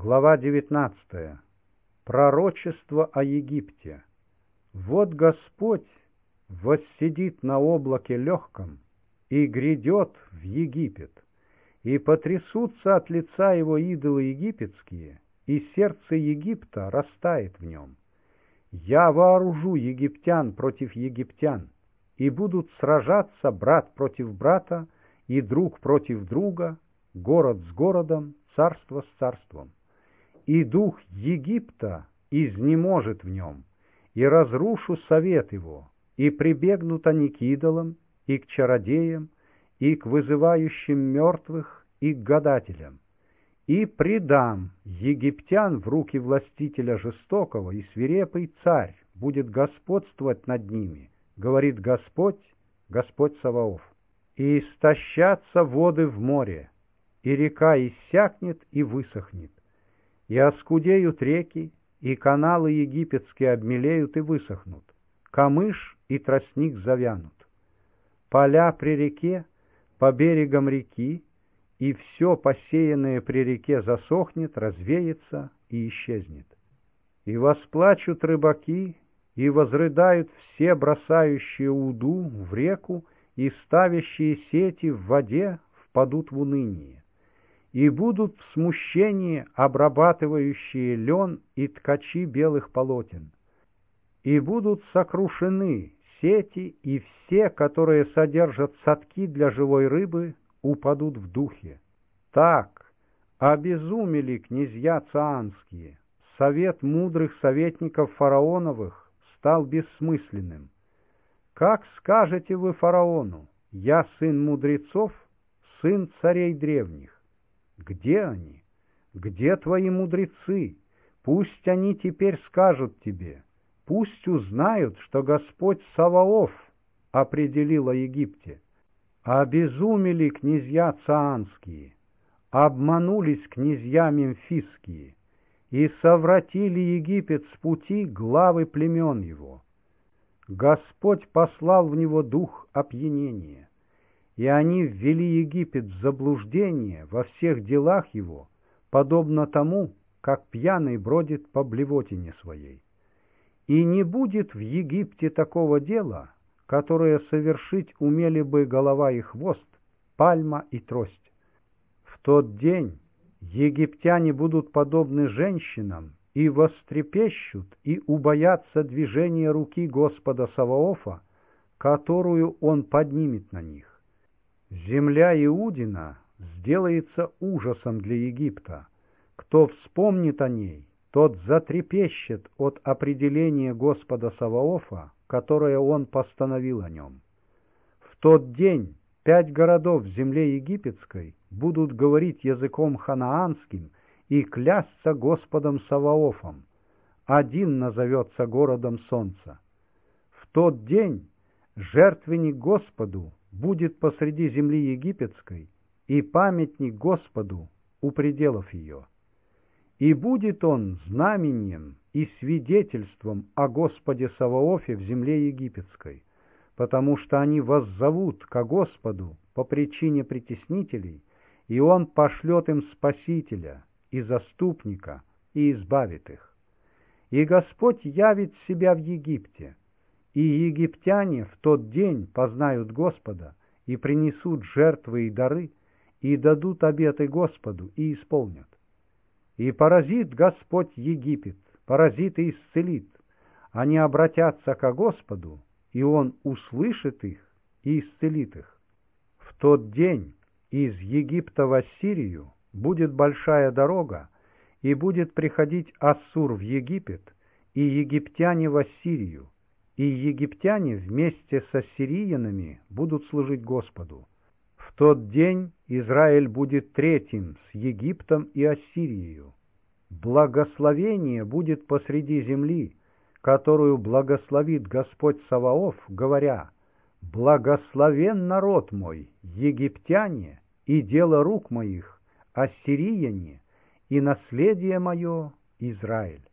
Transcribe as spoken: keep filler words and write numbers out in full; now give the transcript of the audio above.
Глава девятнадцатая. Пророчество о Египте. Вот Господь воссидит на облаке легком и грядет в Египет, и потрясутся от лица его идолы египетские, и сердце Египта растает в нем. Я вооружу египтян против египтян, и будут сражаться брат против брата, и друг против друга, город с городом, царство с царством. И дух Египта изнеможет в нем, и разрушу совет его, и прибегнут они к идолам, и к чародеям, и к вызывающим мертвых, и к гадателям. И предам египтян в руки властителя жестокого, и свирепый царь будет господствовать над ними, говорит Господь, Господь Саваоф. И истощатся воды в море, и река иссякнет и высохнет, и оскудеют реки, и каналы египетские обмелеют и высохнут, камыш и тростник завянут. Поля при реке, по берегам реки, и все посеянное при реке засохнет, развеется и исчезнет. И восплачут рыбаки, и возрыдают все бросающие уду в реку, и ставящие сети в воде впадут в уныние. И будут в смущении обрабатывающие лен и ткачи белых полотен. И будут сокрушены сети, и все, которые содержат садки для живой рыбы, упадут в духе. Так обезумели князья цаанские, совет мудрых советников фараоновых стал бессмысленным. Как скажете вы фараону: я сын мудрецов, сын царей древних? Где они? Где твои мудрецы? Пусть они теперь скажут тебе, пусть узнают, что Господь Саваоф определил о Египте. Обезумели князья цаанские, обманулись князья мемфисские, и совратили Египет с пути главы племен его. Господь послал в него дух опьянения, и они ввели Египет в заблуждение во всех делах его, подобно тому, как пьяный бродит по блевотине своей. И не будет в Египте такого дела, которое совершить умели бы голова и хвост, пальма и трость. В тот день египтяне будут подобны женщинам, и вострепещут, и убоятся движения руки Господа Саваофа, которую Он поднимет на них. Земля Иудина сделается ужасом для Египта. Кто вспомнит о ней, тот затрепещет от определения Господа Саваофа, которое Он постановил о нем. В тот день пять городов в земле египетской будут говорить языком ханаанским и клясться Господом Саваофом. Один назовется городом солнца. В тот день жертвенник Господу будет посреди земли египетской, и памятник Господу у пределов ее. И будет он знамением и свидетельством о Господе Саваофе в земле египетской, потому что они воззовут ко Господу по причине притеснителей, и Он пошлет им Спасителя и заступника, и избавит их. И Господь явит себя в Египте, и египтяне в тот день познают Господа, и принесут жертвы и дары, и дадут обеты Господу, и исполнят. И поразит Господь Египет, поразит и исцелит. Они обратятся ко Господу, и Он услышит их и исцелит их. В тот день из Египта в Ассирию будет большая дорога, и будет приходить Ассур в Египет, и египтяне в Ассирию, и египтяне вместе с ассириянами будут служить Господу. В тот день Израиль будет третьим с Египтом и Ассирией. Благословение будет посреди земли, которую благословит Господь Саваоф, говоря: «Благословен народ мой, египтяне, и дело рук моих, ассирияне, и наследие мое Израиль».